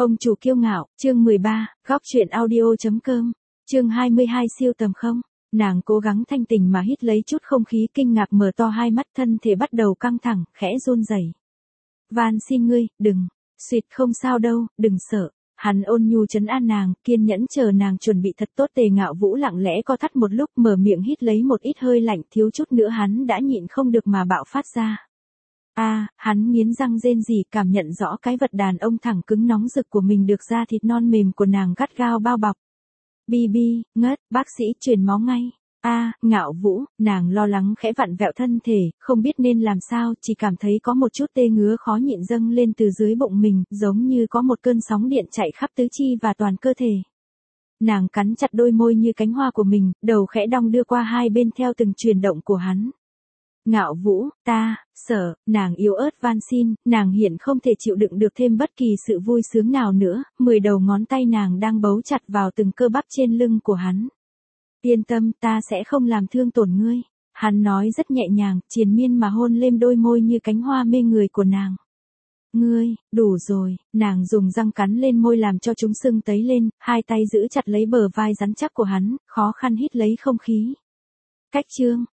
Ông chủ kiêu ngạo, chương 13, góc truyện audio.com, chương 22 siêu tầm không. Nàng cố gắng thanh tỉnh mà hít lấy chút không khí, kinh ngạc mở to hai mắt, thân thể bắt đầu căng thẳng, khẽ run rẩy. Van xin ngươi, đừng, xuyệt không sao đâu, đừng sợ. Hắn ôn nhu trấn an nàng, kiên nhẫn chờ nàng chuẩn bị thật tốt. Tề Ngạo Vũ lặng lẽ co thắt một lúc, mở miệng hít lấy một ít hơi lạnh, thiếu chút nữa hắn đã nhịn không được mà bạo phát ra. Hắn nghiến răng rên rỉ, cảm nhận rõ cái vật đàn ông thẳng cứng nóng rực của mình được da thịt non mềm của nàng gắt gao bao bọc. Bi, ngất, bác sĩ truyền máu ngay. Ngạo Vũ, nàng lo lắng khẽ vặn vẹo thân thể, không biết nên làm sao, chỉ cảm thấy có một chút tê ngứa khó nhịn dâng lên từ dưới bụng mình, giống như có một cơn sóng điện chạy khắp tứ chi và toàn cơ thể. Nàng cắn chặt đôi môi như cánh hoa của mình, đầu khẽ đong đưa qua hai bên theo từng chuyển động của hắn. Ngạo Vũ, ta, sợ, nàng yếu ớt van xin, nàng hiện không thể chịu đựng được thêm bất kỳ sự vui sướng nào nữa, 10 đầu ngón tay nàng đang bấu chặt vào từng cơ bắp trên lưng của hắn. Yên tâm, ta sẽ không làm thương tổn ngươi. Hắn nói rất nhẹ nhàng, triền miên mà hôn lên đôi môi như cánh hoa mê người của nàng. Ngươi, đủ rồi, nàng dùng răng cắn lên môi làm cho chúng sưng tấy lên, hai tay giữ chặt lấy bờ vai rắn chắc của hắn, khó khăn hít lấy không khí. Cách chương,